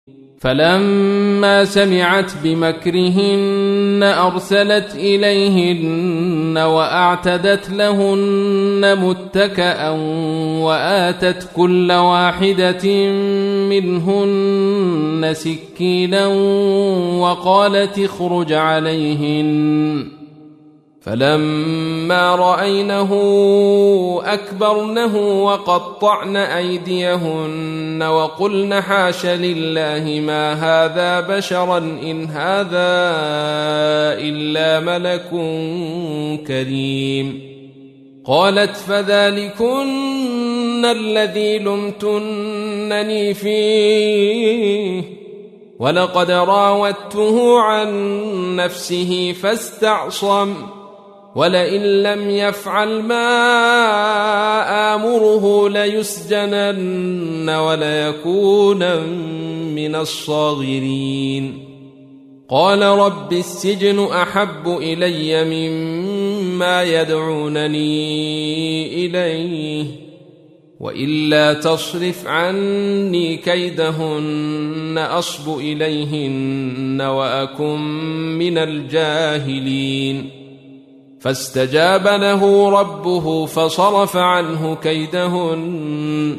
فلما سمعت بمكرهن أرسلت إليهن وأعتدت لهن متكأ وآتت كل واحدة منهن سكينا وقالت اخرج عليهن فلما رأينه أكبرنه وقطعن أيديهن وقلن حاش لله ما هذا بشرا إن هذا إلا ملك كريم. قالت فذلكن الذي لمتنني فيه ولقد راودته عن نفسه فاستعصم ولئن لم يفعل ما آمره ليسجنن وليكونن من الصاغرين. قال رب السجن أحب إلي مما يدعونني إليه وإلا تصرف عني كيدهن أصب إليهن وأكن من الجاهلين. فاستجاب له ربه فصرف عنه كيدهن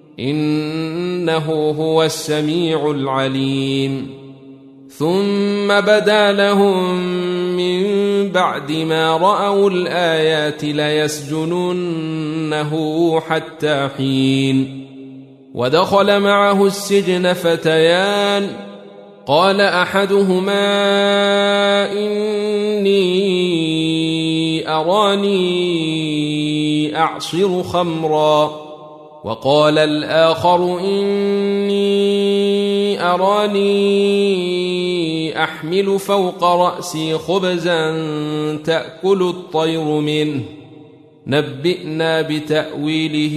إنه هو السميع العليم. ثم بدا لهم من بعد ما رأوا الآيات ليسجننه حتى حين. ودخل معه السجن فتيان قال أحدهما إني أراني أعصر خمرا وقال الآخر إني أراني أحمل فوق رأسي خبزا تأكل الطير منه نبئنا بتأويله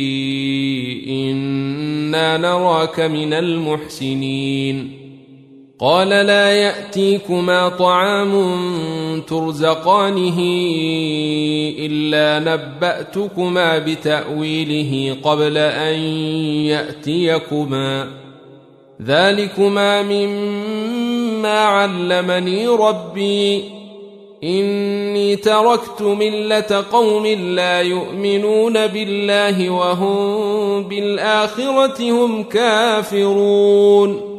إنا نراك من المحسنين. قال لا يأتيكما طعام ترزقانه إلا نبأتكما بتأويله قبل أن يأتيكما ذلكما مما علمني ربي إني تركت ملة قوم لا يؤمنون بالله وهم بالآخرة هم كافرون.